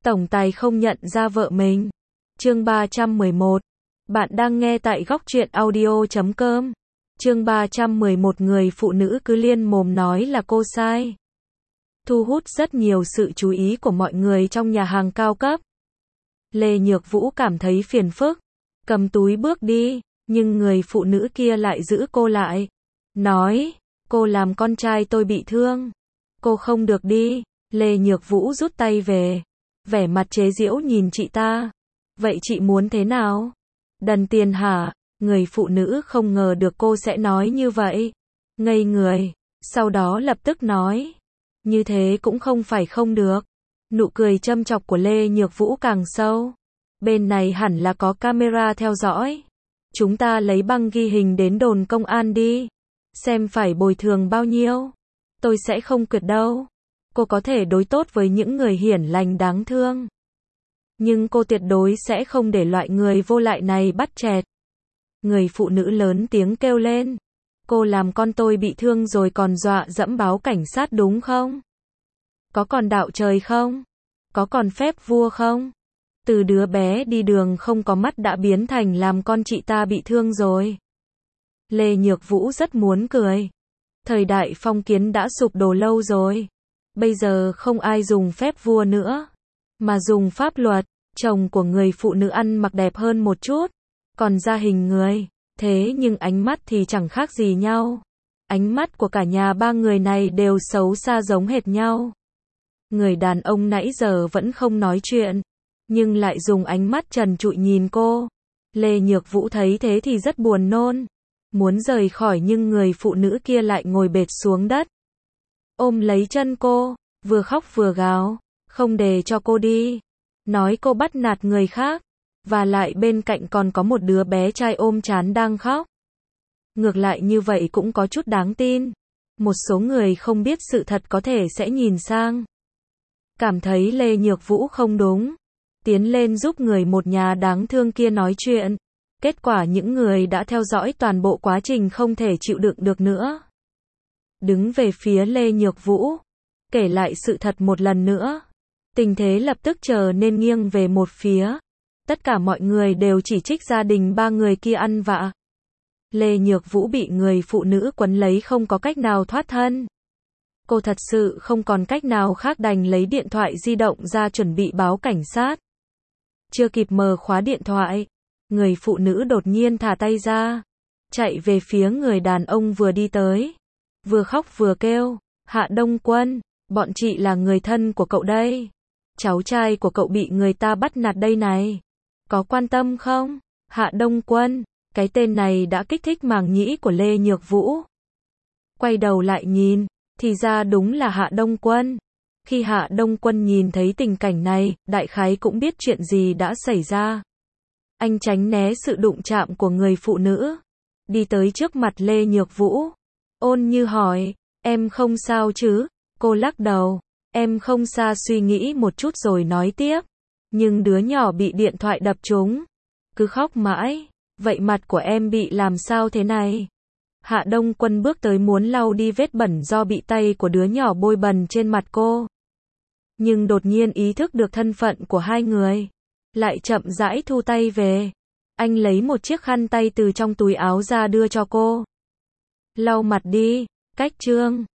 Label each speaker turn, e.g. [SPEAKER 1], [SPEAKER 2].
[SPEAKER 1] tổng tài không nhận ra vợ mình. Chương 311. Bạn đang nghe tại góc truyện audio.com. Chương 311, người phụ nữ cứ liên mồm nói là cô sai. Thu hút rất nhiều sự chú ý của mọi người trong nhà hàng cao cấp. Lê Nhược Vũ cảm thấy phiền phức, cầm túi bước đi, nhưng người phụ nữ kia lại giữ cô lại. Nói, cô làm con trai tôi bị thương. Cô không được đi. Lê Nhược Vũ rút tay về, vẻ mặt chế giễu nhìn chị ta. Vậy chị muốn thế nào? Đần tiền hả? Người phụ nữ không ngờ được cô sẽ nói như vậy. Ngây người, sau đó lập tức nói. Như thế cũng không phải không được. Nụ cười châm chọc của Lê Nhược Vũ càng sâu. Bên này hẳn là có camera theo dõi. Chúng ta lấy băng ghi hình đến đồn công an đi. Xem phải bồi thường bao nhiêu. Tôi sẽ không quyệt đâu. Cô có thể đối tốt với những người hiển lành đáng thương. Nhưng cô tuyệt đối sẽ không để loại người vô lại này bắt chẹt. Người phụ nữ lớn tiếng kêu lên. Cô làm con tôi bị thương rồi còn dọa dẫm báo cảnh sát đúng không? Có còn đạo trời không? Có còn phép vua không? Từ đứa bé đi đường không có mắt đã biến thành làm con chị ta bị thương rồi. Lê Nhược Vũ rất muốn cười. Thời đại phong kiến đã sụp đổ lâu rồi. Bây giờ không ai dùng phép vua nữa, mà dùng pháp luật. Chồng của người phụ nữ ăn mặc đẹp hơn một chút, còn ra hình người, thế nhưng ánh mắt thì chẳng khác gì nhau. Ánh mắt của cả nhà ba người này đều xấu xa giống hệt nhau. Người đàn ông nãy giờ vẫn không nói chuyện, nhưng lại dùng ánh mắt trần trụi nhìn cô. Lê Nhược Vũ thấy thế thì rất buồn nôn, muốn rời khỏi nhưng người phụ nữ kia lại ngồi bệt xuống đất, ôm lấy chân cô, vừa khóc vừa gào, không để cho cô đi. Nói cô bắt nạt người khác, và lại bên cạnh còn có một đứa bé trai ôm trán đang khóc. Ngược lại như vậy cũng có chút đáng tin. Một số người không biết sự thật có thể sẽ nhìn sang, cảm thấy Lê Nhược Vũ không đúng, tiến lên giúp người một nhà đáng thương kia nói chuyện. Kết quả những người đã theo dõi toàn bộ quá trình không thể chịu đựng được nữa. Đứng về phía Lê Nhược Vũ, kể lại sự thật một lần nữa. Tình thế lập tức trở nên nghiêng về một phía. Tất cả mọi người đều chỉ trích gia đình ba người kia ăn vạ. Lê Nhược Vũ bị người phụ nữ quấn lấy không có cách nào thoát thân. Cô thật sự không còn cách nào khác đành lấy điện thoại di động ra chuẩn bị báo cảnh sát. Chưa kịp mở khóa điện thoại, người phụ nữ đột nhiên thả tay ra, chạy về phía người đàn ông vừa đi tới. Vừa khóc vừa kêu, Hạ Đông Quân, bọn chị là người thân của cậu đây. Cháu trai của cậu bị người ta bắt nạt đây này. Có quan tâm không? Hạ Đông Quân, cái tên này đã kích thích màng nhĩ của Lê Nhược Vũ. Quay đầu lại nhìn, thì ra đúng là Hạ Đông Quân. Khi Hạ Đông Quân nhìn thấy tình cảnh này, đại khái cũng biết chuyện gì đã xảy ra. Anh tránh né sự đụng chạm của người phụ nữ, đi tới trước mặt Lê Nhược Vũ, ôn như hỏi, em không sao chứ? Cô lắc đầu. Em không xa, suy nghĩ một chút rồi nói tiếp. Nhưng đứa nhỏ bị điện thoại đập trúng, cứ khóc mãi. Vậy mặt của em bị làm sao thế này? Hạ Đông Quân bước tới muốn lau đi vết bẩn do bị tay của đứa nhỏ bôi bẩn trên mặt cô. Nhưng đột nhiên ý thức được thân phận của hai người, lại chậm rãi thu tay về. Anh lấy một chiếc khăn tay từ trong túi áo ra đưa cho cô. Lau mặt đi, cách trương.